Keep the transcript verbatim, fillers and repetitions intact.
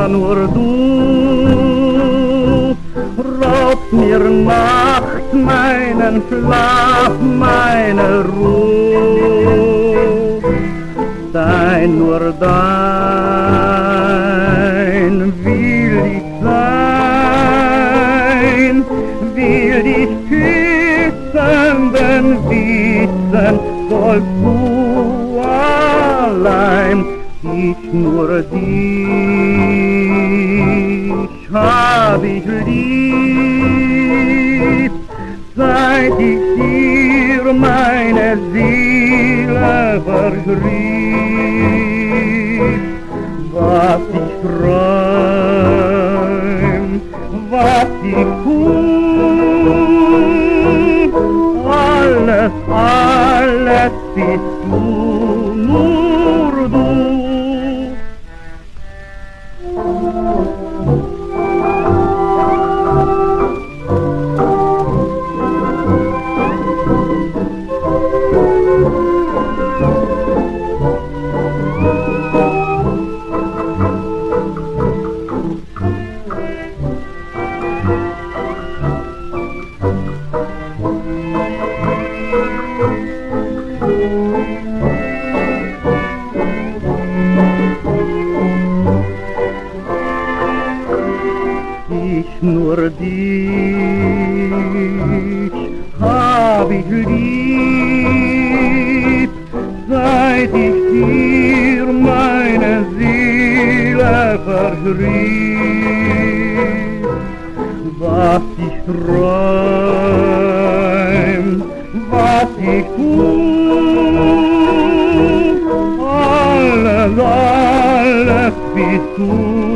nur du raubst mir Nacht meinen Schlaf, meine Ruhe. Dein, nur dein will ich sein, will dich küssen, denn wissen sollst du allein. Ich nur dich hab ich lieb, seit ich dir meine Seele verschrieb. Was ich träum, was ich tu, alles, alles bist du, nur du. Ich nur dich hab ich lieb, seit ich dir meine Seele verschrieb. Was ich träum, was ich tu, alles, alles bist du.